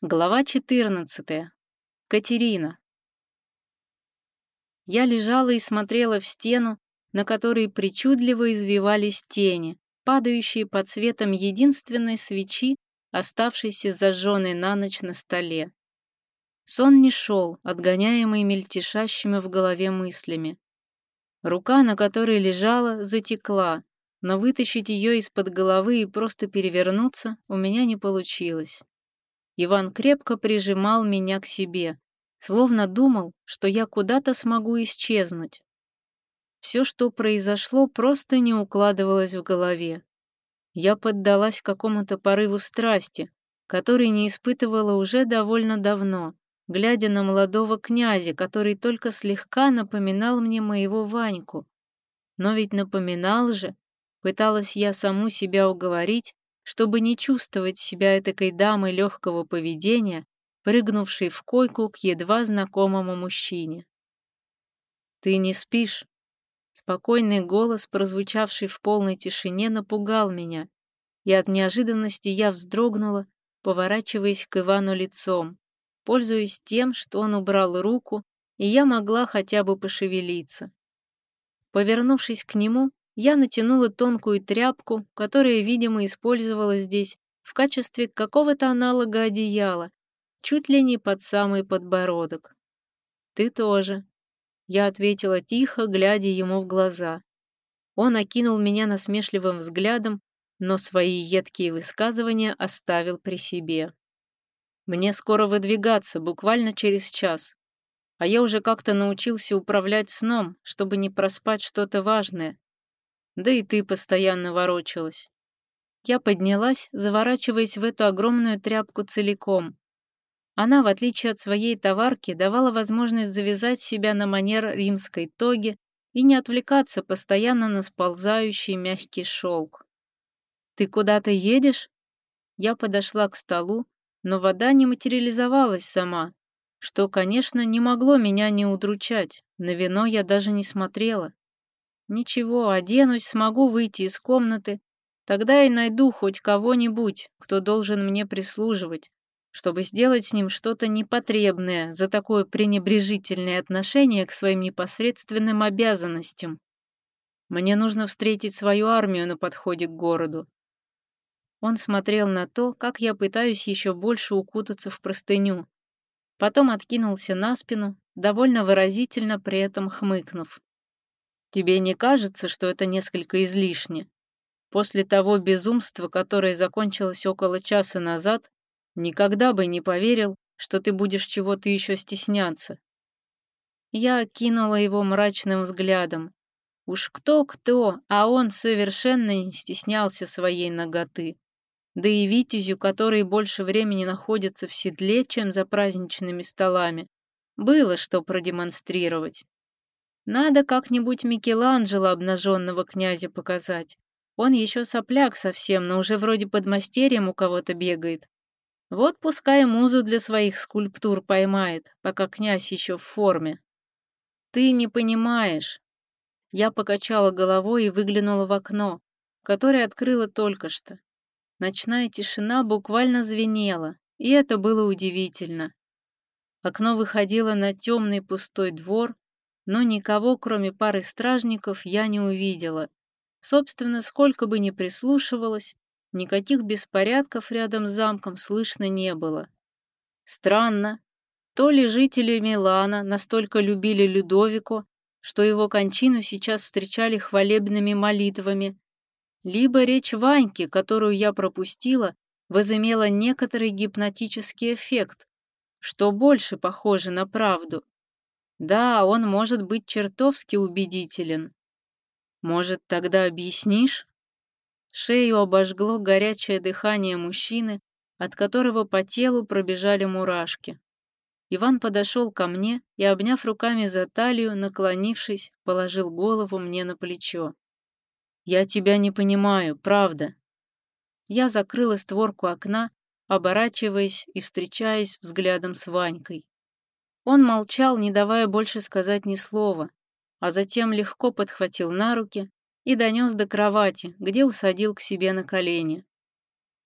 Глава 14. Катерина. Я лежала и смотрела в стену, на которой причудливо извивались тени, падающие под светом единственной свечи, оставшейся зажженной на ночь на столе. Сон не шел, отгоняемый мельтешащими в голове мыслями. Рука, на которой лежала, затекла, но вытащить ее из-под головы и просто перевернуться у меня не получилось. Иван крепко прижимал меня к себе, словно думал, что я куда-то смогу исчезнуть. Все, что произошло, просто не укладывалось в голове. Я поддалась какому-то порыву страсти, который не испытывала уже довольно давно, глядя на молодого князя, который только слегка напоминал мне моего Ваньку. Но ведь напоминал же, пыталась я саму себя уговорить, чтобы не чувствовать себя этакой дамой легкого поведения, прыгнувшей в койку к едва знакомому мужчине. «Ты не спишь?» Спокойный голос, прозвучавший в полной тишине, напугал меня, и от неожиданности я вздрогнула, поворачиваясь к Ивану лицом, пользуясь тем, что он убрал руку, и я могла хотя бы пошевелиться. Повернувшись к нему, я натянула тонкую тряпку, которая, видимо, использовалась здесь в качестве какого-то аналога одеяла, чуть ли не под самый подбородок. «Ты тоже», — я ответила тихо, глядя ему в глаза. Он окинул меня насмешливым взглядом, но свои едкие высказывания оставил при себе. «Мне скоро выдвигаться, буквально через час. А я уже как-то научился управлять сном, чтобы не проспать что-то важное. Да и ты постоянно ворочалась». Я поднялась, заворачиваясь в эту огромную тряпку целиком. Она, в отличие от своей товарки, давала возможность завязать себя на манер римской тоги и не отвлекаться постоянно на сползающий мягкий шелк. «Ты куда-то едешь?» Я подошла к столу, но вода не материализовалась сама, что, конечно, не могло меня не удручать. На вино я даже не смотрела. Ничего, оденусь, смогу выйти из комнаты. Тогда и найду хоть кого-нибудь, кто должен мне прислуживать, чтобы сделать с ним что-то непотребное за такое пренебрежительное отношение к своим непосредственным обязанностям. Мне нужно встретить свою армию на подходе к городу. Он смотрел на то, как я пытаюсь еще больше укутаться в простыню. Потом откинулся на спину, довольно выразительно при этом хмыкнув. «Тебе не кажется, что это несколько излишне? После того безумства, которое закончилось около часа назад, никогда бы не поверил, что ты будешь чего-то еще стесняться». Я окинула его мрачным взглядом. Уж кто-кто, а он совершенно не стеснялся своей наготы. Да и Витязю, который больше времени находится в седле, чем за праздничными столами, было что продемонстрировать. Надо как-нибудь Микеланджело обнаженного князя показать. Он еще сопляк совсем, но уже вроде подмастерьем у кого-то бегает. Вот пускай музу для своих скульптур поймает, пока князь еще в форме. Ты не понимаешь. Я покачала головой и выглянула в окно, которое открыла только что. Ночная тишина буквально звенела, и это было удивительно. Окно выходило на темный пустой двор, но никого, кроме пары стражников, я не увидела. Собственно, сколько бы ни прислушивалась, никаких беспорядков рядом с замком слышно не было. Странно. То ли жители Милана настолько любили Людовико, что его кончину сейчас встречали хвалебными молитвами, либо речь Ваньки, которую я пропустила, возымела некоторый гипнотический эффект, что больше похоже на правду. Да, он может быть чертовски убедителен. Может, тогда объяснишь? Шею обожгло горячее дыхание мужчины, от которого по телу пробежали мурашки. Иван подошел ко мне и, обняв руками за талию, наклонившись, положил голову мне на плечо. «Я тебя не понимаю, правда». Я закрыла створку окна, оборачиваясь и встречаясь взглядом с Ванькой. Он молчал, не давая больше сказать ни слова, а затем легко подхватил на руки и донес до кровати, где усадил к себе на колени.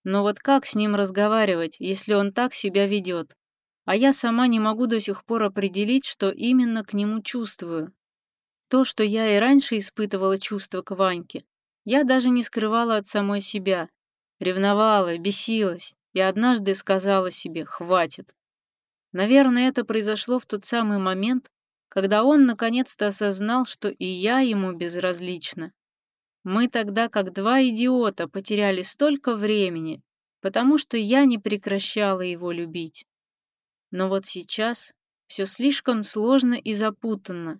Но вот как с ним разговаривать, если он так себя ведет? А я сама не могу до сих пор определить, что именно к нему чувствую. То, что я и раньше испытывала чувства к Ваньке, я даже не скрывала от самой себя. Ревновала, бесилась и однажды сказала себе «хватит». Наверное, это произошло в тот самый момент, когда он наконец-то осознал, что и я ему безразлична. Мы тогда, как два идиота, потеряли столько времени, потому что я не прекращала его любить. Но вот сейчас все слишком сложно и запутанно.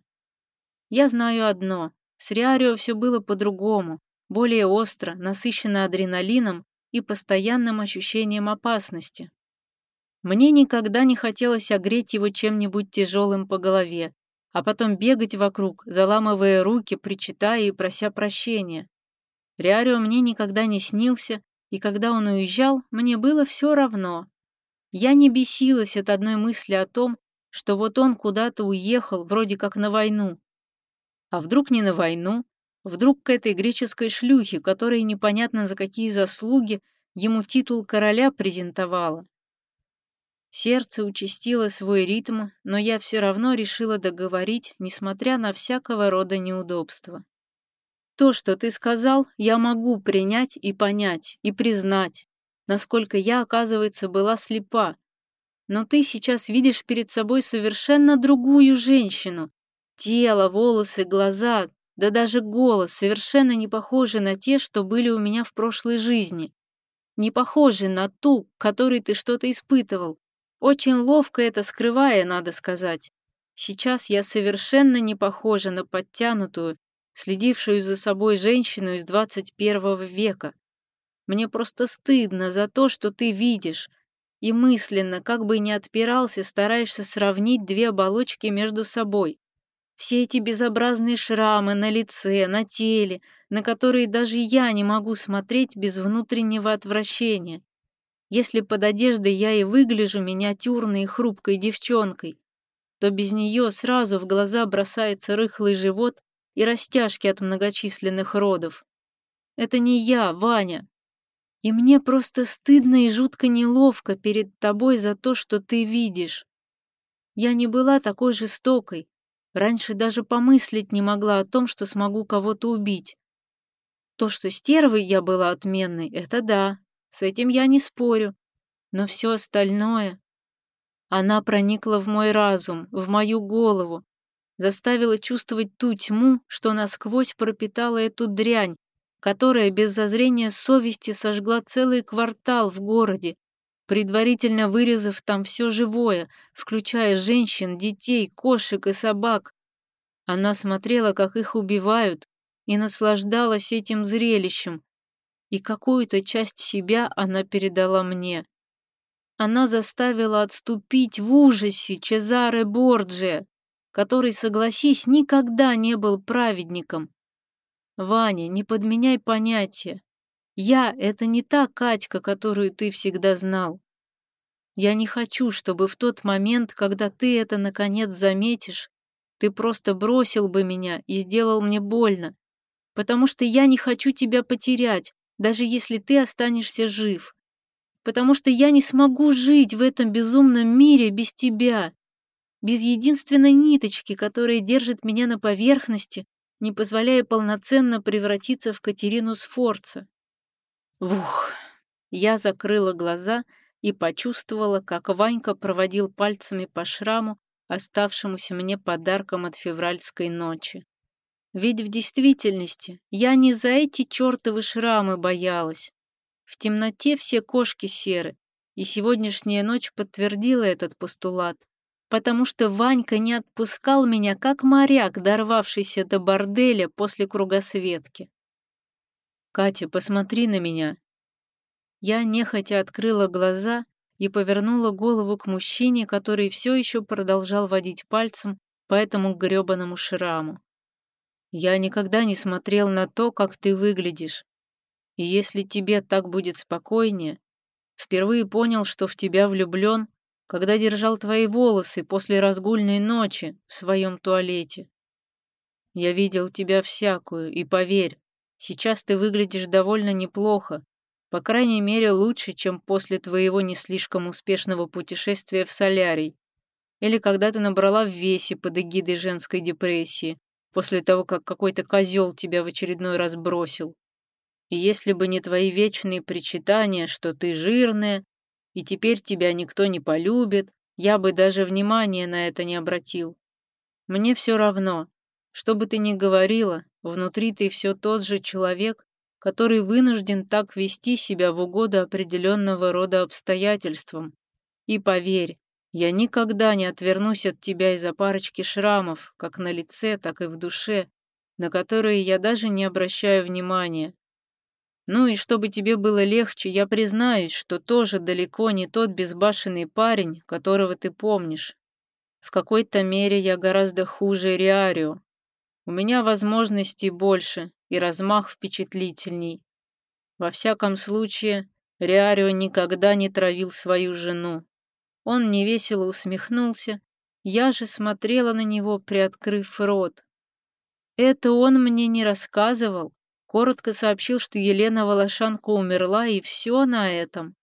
Я знаю одно. С Риарио все было по-другому, более остро, насыщенно адреналином и постоянным ощущением опасности. Мне никогда не хотелось огреть его чем-нибудь тяжелым по голове, а потом бегать вокруг, заламывая руки, причитая и прося прощения. Риарио мне никогда не снился, и когда он уезжал, мне было все равно. Я не бесилась от одной мысли о том, что вот он куда-то уехал, вроде как на войну. А вдруг не на войну? Вдруг к этой греческой шлюхе, которая непонятно за какие заслуги ему титул короля презентовала. Сердце участило свой ритм, но я все равно решила договорить, несмотря на всякого рода неудобства. То, что ты сказал, я могу принять и понять, и признать, насколько я, оказывается, была слепа. Но ты сейчас видишь перед собой совершенно другую женщину. Тело, волосы, глаза, да даже голос совершенно не похожи на те, что были у меня в прошлой жизни. Не похожи на ту, к которой ты что-то испытывал. Очень ловко это скрывая, надо сказать. Сейчас я совершенно не похожа на подтянутую, следившую за собой женщину из 21 века. Мне просто стыдно за то, что ты видишь, и мысленно, как бы ни отпирался, стараешься сравнить две оболочки между собой. Все эти безобразные шрамы на лице, на теле, на которые даже я не могу смотреть без внутреннего отвращения. Если под одеждой я и выгляжу миниатюрной и хрупкой девчонкой, то без нее сразу в глаза бросается рыхлый живот и растяжки от многочисленных родов. Это не я, Ваня. И мне просто стыдно и жутко неловко перед тобой за то, что ты видишь. Я не была такой жестокой. Раньше даже помыслить не могла о том, что смогу кого-то убить. То, что стервой я была отменной, это да, с этим я не спорю. Но все остальное... Она проникла в мой разум, в мою голову, заставила чувствовать ту тьму, что насквозь пропитала эту дрянь, которая без зазрения совести сожгла целый квартал в городе, предварительно вырезав там все живое, включая женщин, детей, кошек и собак. Она смотрела, как их убивают, и наслаждалась этим зрелищем, и какую-то часть себя она передала мне. Она заставила отступить в ужасе Чезаре Борджиа, который, согласись, никогда не был праведником. Ваня, не подменяй понятия. Я — это не та Катька, которую ты всегда знал. Я не хочу, чтобы в тот момент, когда ты это наконец заметишь, ты просто бросил бы меня и сделал мне больно, потому что я не хочу тебя потерять, даже если ты останешься жив, потому что я не смогу жить в этом безумном мире без тебя, без единственной ниточки, которая держит меня на поверхности, не позволяя полноценно превратиться в Катерину Сфорца. Вух! Я закрыла глаза и почувствовала, как Ванька проводил пальцами по шраму, оставшемуся мне подарком от февральской ночи. Ведь в действительности я не за эти чертовы шрамы боялась. В темноте все кошки серы, и сегодняшняя ночь подтвердила этот постулат, потому что Ванька не отпускал меня, как моряк, дорвавшийся до борделя после кругосветки. «Катя, посмотри на меня». Я нехотя открыла глаза и повернула голову к мужчине, который все еще продолжал водить пальцем по этому гребаному шраму. «Я никогда не смотрел на то, как ты выглядишь. И если тебе так будет спокойнее, впервые понял, что в тебя влюблен, когда держал твои волосы после разгульной ночи в своем туалете. Я видел тебя всякую, и поверь, сейчас ты выглядишь довольно неплохо, По крайней мере, лучше, чем после твоего не слишком успешного путешествия в Солярий. Или когда ты набрала в весе под эгидой женской депрессии, после того, как какой-то козел тебя в очередной раз бросил. И если бы не твои вечные причитания, что ты жирная, и теперь тебя никто не полюбит, я бы даже внимания на это не обратил. Мне все равно. Что бы ты ни говорила, внутри ты все тот же человек, который вынужден так вести себя в угоду определенного рода обстоятельствам. И поверь, я никогда не отвернусь от тебя из-за парочки шрамов, как на лице, так и в душе, на которые я даже не обращаю внимания. Ну и чтобы тебе было легче, я признаюсь, что тоже далеко не тот безбашенный парень, которого ты помнишь. В какой-то мере я гораздо хуже Риарио. У меня возможностей больше и размах впечатлительней. Во всяком случае, Риарио никогда не травил свою жену. Он невесело усмехнулся, я же смотрела на него, приоткрыв рот. Это он мне не рассказывал. Коротко сообщил, что Елена Волошанка умерла, и все на этом.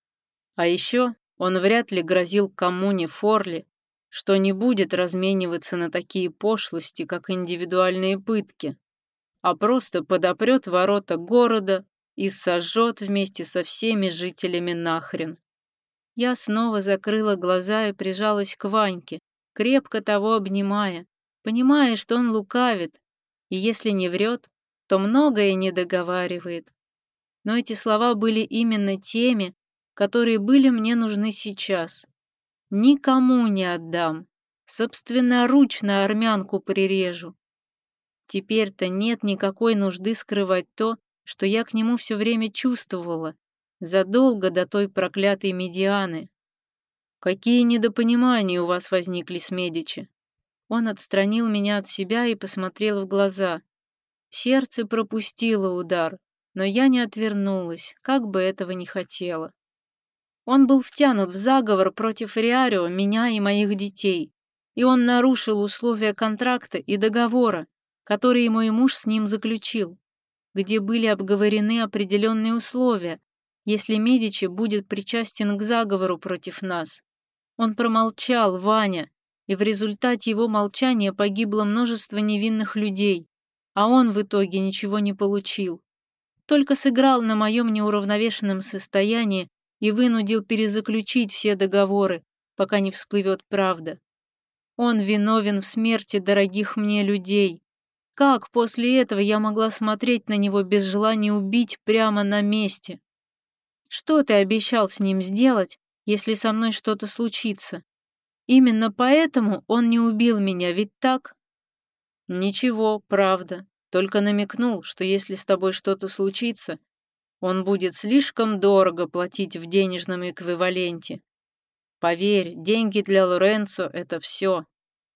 А еще он вряд ли грозил коммуне Форли, что не будет размениваться на такие пошлости, как индивидуальные пытки, а просто подопрет ворота города и сожжет вместе со всеми жителями нахрен. Я снова закрыла глаза и прижалась к Ваньке, крепко того обнимая, понимая, что он лукавит, и если не врет, то многое не договаривает. Но эти слова были именно теми, которые были мне нужны сейчас. Никому не отдам. Собственноручно армянку прирежу. Теперь-то нет никакой нужды скрывать то, что я к нему все время чувствовала, задолго до той проклятой Медианы. Какие недопонимания у вас возникли с Медичи? Он отстранил меня от себя и посмотрел в глаза. Сердце пропустило удар, но я не отвернулась, как бы этого не хотела. Он был втянут в заговор против Риарио, меня и моих детей, и он нарушил условия контракта и договора, который мой муж с ним заключил, где были обговорены определенные условия, если Медичи будет причастен к заговору против нас. Он промолчал, Ваня, и в результате его молчания погибло множество невинных людей, а он в итоге ничего не получил. Только сыграл на моем неуравновешенном состоянии и вынудил перезаключить все договоры, пока не всплывет правда. Он виновен в смерти дорогих мне людей. Как после этого я могла смотреть на него без желания убить прямо на месте? Что ты обещал с ним сделать, если со мной что-то случится? Именно поэтому он не убил меня, ведь так? Ничего, правда. Только намекнул, что если с тобой что-то случится, он будет слишком дорого платить в денежном эквиваленте. Поверь, деньги для Лоренцо — это все.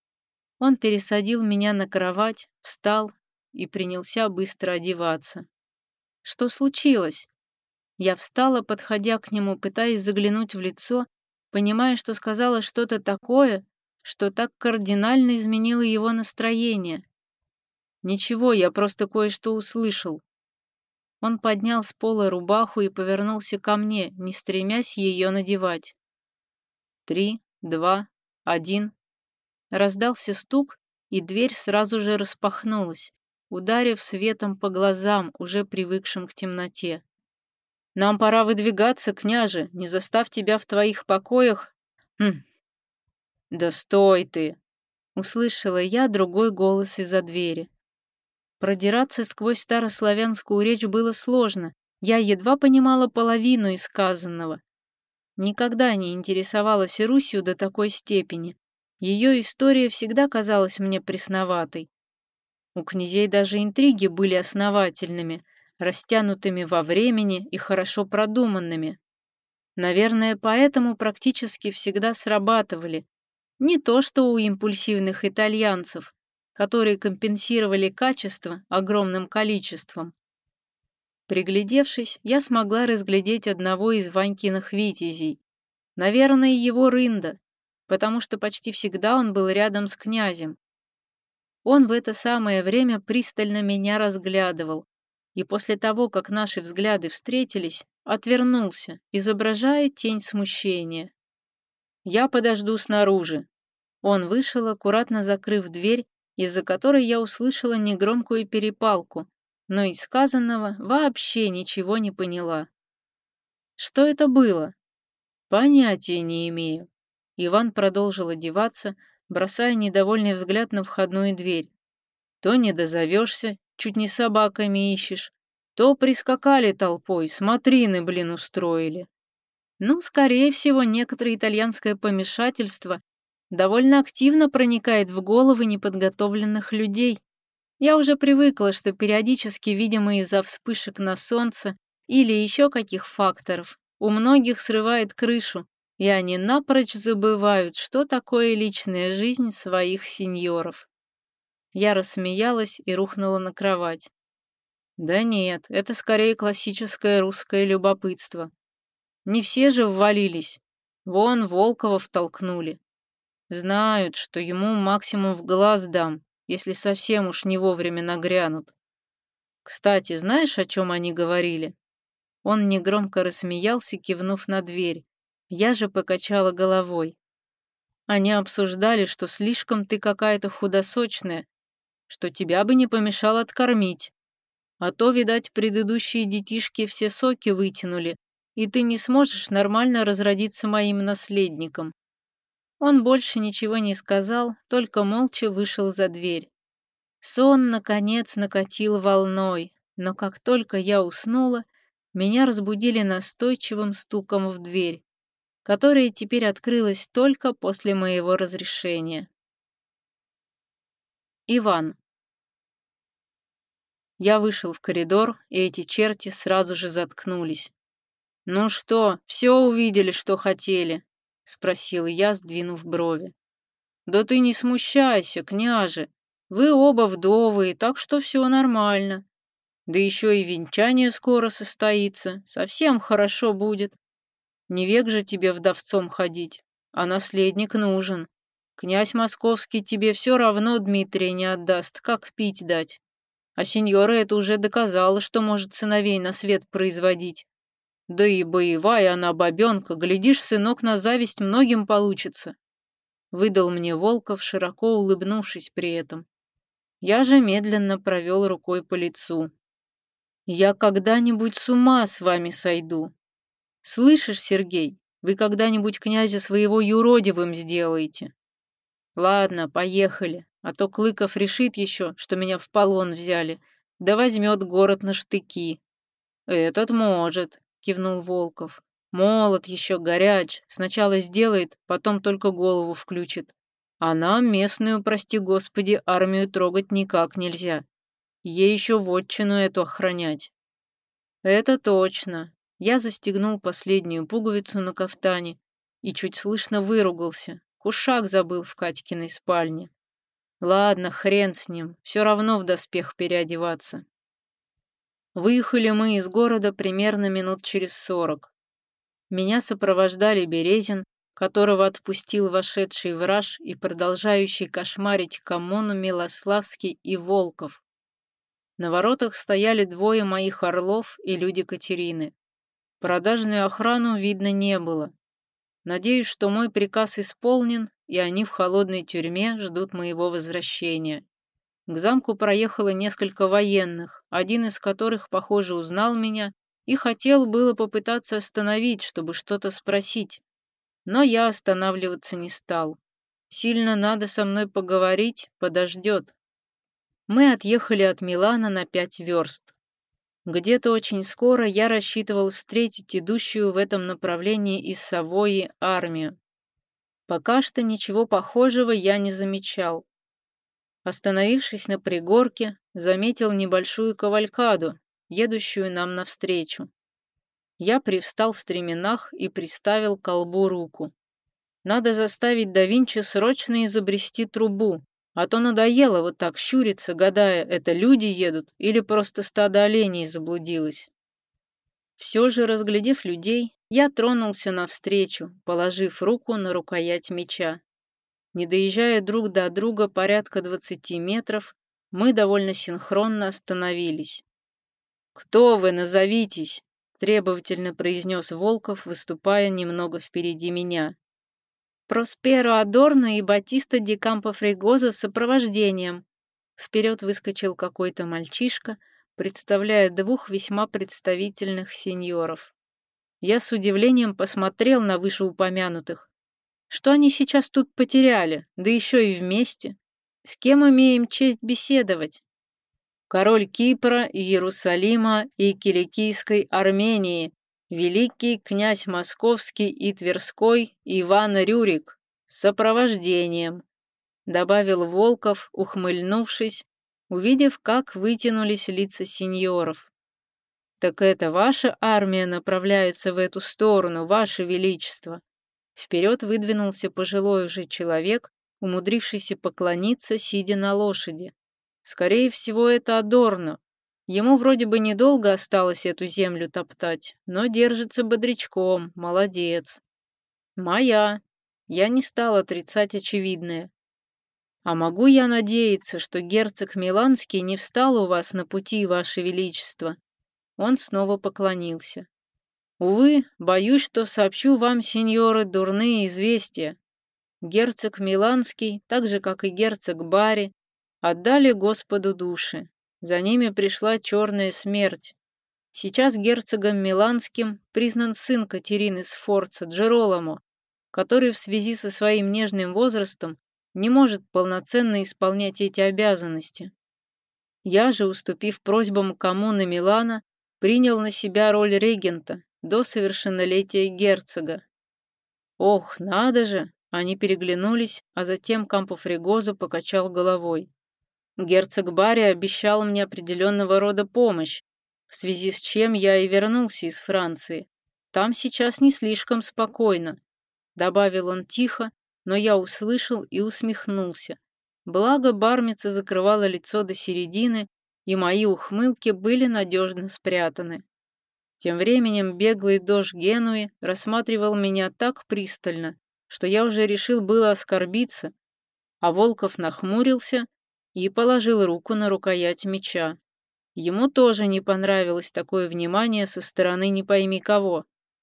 Он пересадил меня на кровать, встал и принялся быстро одеваться. Что случилось? Я встала, подходя к нему, пытаясь заглянуть в лицо, понимая, что сказала что-то такое, что так кардинально изменило его настроение. Ничего, я просто кое-что услышал. Он поднял с пола рубаху и повернулся ко мне, не стремясь ее надевать. 3, 2, 1. Раздался стук, и дверь сразу же распахнулась, ударив светом по глазам, уже привыкшим к темноте. «Нам пора выдвигаться, княже, не застав тебя в твоих покоях». «Да стой ты!» — услышала я другой голос из-за двери. Продираться сквозь старославянскую речь было сложно, я едва понимала половину из сказанного. Никогда не интересовалась Русью до такой степени. Ее история всегда казалась мне пресноватой. У князей даже интриги были основательными, растянутыми во времени и хорошо продуманными. Наверное, поэтому практически всегда срабатывали. Не то что у импульсивных итальянцев, которые компенсировали качество огромным количеством. Приглядевшись, я смогла разглядеть одного из Ванькиных витязей. Наверное, его рында, потому что почти всегда он был рядом с князем. Он в это самое время пристально меня разглядывал, и после того, как наши взгляды встретились, отвернулся, изображая тень смущения. «Я подожду снаружи». Он вышел, аккуратно закрыв дверь, из-за которой я услышала негромкую перепалку, но из сказанного вообще ничего не поняла. Что это было? Понятия не имею. Иван продолжил одеваться, бросая недовольный взгляд на входную дверь. То не дозовешься, чуть не собаками ищешь, то прискакали толпой, смотрины, блин, устроили. Ну, скорее всего, некоторое итальянское помешательство довольно активно проникает в головы неподготовленных людей. Я уже привыкла, что периодически, видимо, из-за вспышек на солнце или еще каких факторов, у многих срывает крышу, и они напрочь забывают, что такое личная жизнь своих сеньоров. Я рассмеялась и рухнула на кровать. Да нет, это скорее классическое русское любопытство. Не все же ввалились. Вон Волкова втолкнули. Знают, что ему максимум в глаз дам, если совсем уж не вовремя нагрянут. Кстати, знаешь, о чем они говорили? Он негромко рассмеялся, кивнув на дверь. Я же покачала головой. Они обсуждали, что слишком ты какая-то худосочная, что тебя бы не помешало откормить. А то, видать, предыдущие детишки все соки вытянули, и ты не сможешь нормально разродиться моим наследником. Он больше ничего не сказал, только молча вышел за дверь. Сон, наконец, накатил волной, но как только я уснула, меня разбудили настойчивым стуком в дверь, которая теперь открылась только после моего разрешения. Иван. Я вышел в коридор, и эти черти сразу же заткнулись. «Ну что, все увидели, что хотели?» — спросил я, сдвинув брови. «Да ты не смущайся, княже. Вы оба вдовы, так что все нормально. Да еще и венчание скоро состоится, совсем хорошо будет. Не век же тебе вдовцом ходить, а наследник нужен. Князь московский тебе все равно Дмитрия не отдаст, как пить дать. А сеньора это уже доказала, что может сыновей на свет производить. Да и боевая она бабенка, глядишь, сынок, на зависть многим получится». Выдал мне Волков, широко улыбнувшись при этом. Я же медленно провел рукой по лицу. «Я когда-нибудь с ума с вами сойду. Слышишь, Сергей, вы когда-нибудь князя своего юродивым сделаете. Ладно, поехали, а то Клыков решит еще, что меня в полон взяли, да возьмет город на штыки». «Этот может», — кивнул Волков. «Молод еще, горяч. Сначала сделает, потом только голову включит. А нам местную, прости господи, армию трогать никак нельзя. Ей еще вотчину эту охранять». «Это точно». Я застегнул последнюю пуговицу на кафтане и чуть слышно выругался. Кушак забыл в Катькиной спальне. Ладно, хрен с ним, все равно в доспех переодеваться. Выехали мы из города примерно минут через 40. Меня сопровождали Березин, которого отпустил вошедший враж и продолжающий кошмарить коммуну Милославский и Волков. На воротах стояли двое моих орлов и люди Катерины. Продажную охрану видно не было. Надеюсь, что мой приказ исполнен, и они в холодной тюрьме ждут моего возвращения. К замку проехало несколько военных, один из которых, похоже, узнал меня и хотел было попытаться остановить, чтобы что-то спросить. Но я останавливаться не стал. Сильно надо со мной поговорить, подождет. Мы отъехали от Милана на 5 верст. Где-то очень скоро я рассчитывал встретить идущую в этом направлении из Савойи армию. Пока что ничего похожего я не замечал. Остановившись на пригорке, заметил небольшую кавалькаду, едущую нам навстречу. Я привстал в стременах и приставил к колбу руку. Надо заставить да Винчи срочно изобрести трубу, а то надоело вот так щуриться, гадая, это люди едут или просто стадо оленей заблудилось. Все же, разглядев людей, я тронулся навстречу, положив руку на рукоять меча. Не доезжая друг до друга порядка 20 метров, мы довольно синхронно остановились. «Кто вы, назовитесь?» требовательно произнес Волков, выступая немного впереди меня. Просперо Адорно и Батиста ди Кампо-Фрегозо с сопровождением. Вперед выскочил какой-то мальчишка, представляя двух весьма представительных сеньоров. Я с удивлением посмотрел на вышеупомянутых. Что они сейчас тут потеряли, да еще и вместе? С кем имеем честь беседовать? Король Кипра, Иерусалима и Киликийской Армении, великий князь Московский и Тверской Иван Рюрик с сопровождением, добавил Волков, ухмыльнувшись, увидев, как вытянулись лица сеньоров. Так это ваша армия направляется в эту сторону, ваше величество. Вперед выдвинулся пожилой уже человек, умудрившийся поклониться, сидя на лошади. Скорее всего, это Адорно. Ему вроде бы недолго осталось эту землю топтать, но держится бодрячком, молодец. Моя. Я не стал отрицать очевидное. А могу я надеяться, что герцог Миланский не встал у вас на пути, ваше величество? Он снова поклонился. Увы, боюсь, что сообщу вам, сеньоры, дурные известия. Герцог Миланский, так же, как и герцог Барри, отдали Господу души. За ними пришла черная смерть. Сейчас герцогом Миланским признан сын Катерины Сфорца, Джероламо, который в связи со своим нежным возрастом не может полноценно исполнять эти обязанности. Я же, уступив просьбам коммуны Милана, принял на себя роль регента до совершеннолетия герцога. Ох, надо же! Они переглянулись, а затем Кампо-Фрегозо покачал головой. Герцог Барри обещал мне определенного рода помощь, в связи с чем я и вернулся из Франции. Там сейчас не слишком спокойно, добавил он тихо, но я услышал и усмехнулся. Благо бармица закрывала лицо до середины, и мои ухмылки были надежно спрятаны. Тем временем беглый дож Генуи рассматривал меня так пристально, что я уже решил было оскорбиться, а Волков нахмурился и положил руку на рукоять меча. Ему тоже не понравилось такое внимание со стороны не пойми кого.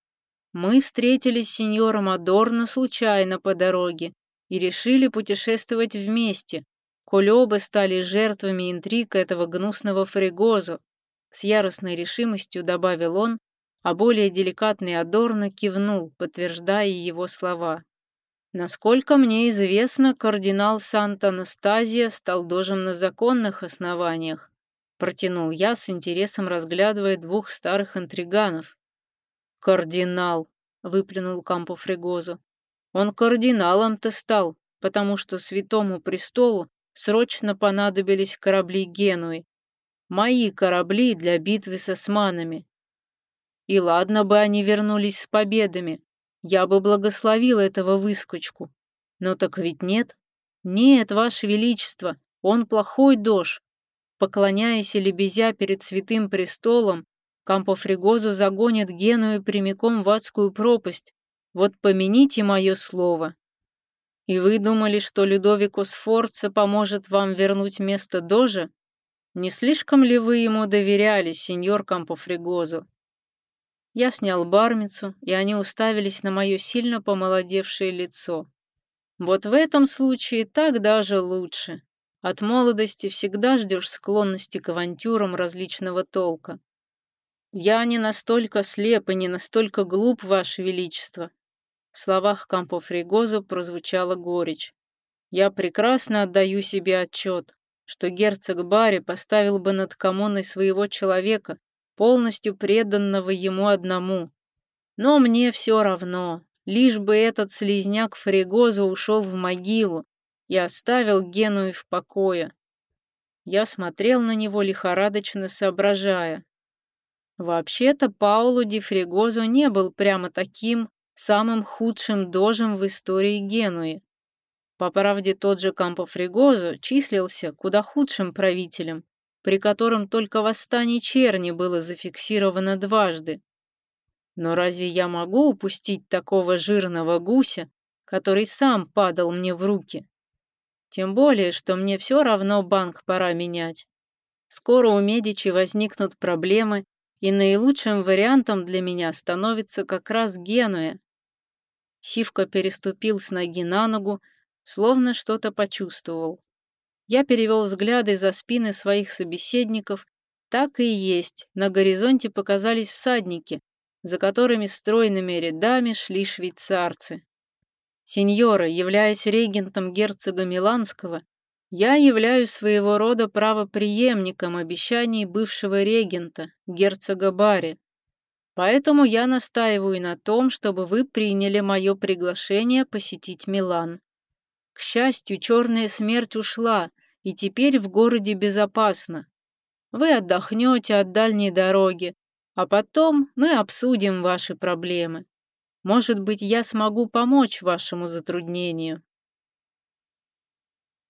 Мы встретились с сеньором Адорно случайно по дороге и решили путешествовать вместе, коль оба стали жертвами интриг этого гнусного Фрегозо. С яростной решимостью добавил он, а более деликатный Адорно кивнул, подтверждая его слова. Насколько мне известно, кардинал Сант-Анастазия стал дожем на законных основаниях, протянул я с интересом, разглядывая двух старых интриганов. Кардинал, выплюнул Кампо-Фрегозо. Он кардиналом-то стал, потому что Святому Престолу срочно понадобились корабли Генуи. Мои корабли для битвы с османами. И ладно бы они вернулись с победами, я бы благословил этого выскочку. Но так ведь нет. Нет, ваше величество, он плохой дож. Поклоняясь и лебезя перед святым престолом, Кампо-Фрегозо загонит Геную прямиком в адскую пропасть. Вот помяните мое слово. И вы думали, что Людовико Сфорца поможет вам вернуть место дожа? Не слишком ли вы ему доверяли, сеньор Кампо-Фрегозо? Я снял бармицу, и они уставились на мое сильно помолодевшее лицо. Вот в этом случае так даже лучше. От молодости всегда ждешь склонности к авантюрам различного толка. Я не настолько слеп и не настолько глуп, ваше величество. В словах Кампо-Фрегозо прозвучала горечь. Я прекрасно отдаю себе отчет, что герцог Барри поставил бы над коммуной своего человека, полностью преданного ему одному. Но мне все равно, лишь бы этот слизняк Фрегозо ушел в могилу и оставил Геную в покое. Я смотрел на него, лихорадочно соображая. Вообще-то Пауло ди Фрегозо не был прямо таким самым худшим дожем в истории Генуи. По правде, тот же Кампо-Фрегозо числился куда худшим правителем, при котором только восстание черни было зафиксировано дважды. Но разве я могу упустить такого жирного гуся, который сам падал мне в руки? Тем более, что мне все равно банк пора менять. Скоро у Медичи возникнут проблемы, И наилучшим вариантом для меня становится как раз Генуя. Сивка переступил с ноги на ногу, словно что-то почувствовал. Я перевел взгляды за спины своих собеседников. Так и есть, на горизонте показались всадники, за которыми стройными рядами шли швейцарцы. Сеньора, являясь регентом герцога Миланского, я являюсь своего рода правопреемником обещаний бывшего регента, герцога Барри. Поэтому я настаиваю на том, чтобы вы приняли мое приглашение посетить Милан. К счастью, черная смерть ушла, и теперь в городе безопасно. Вы отдохнете от дальней дороги, а потом мы обсудим ваши проблемы. Может быть, я смогу помочь вашему затруднению.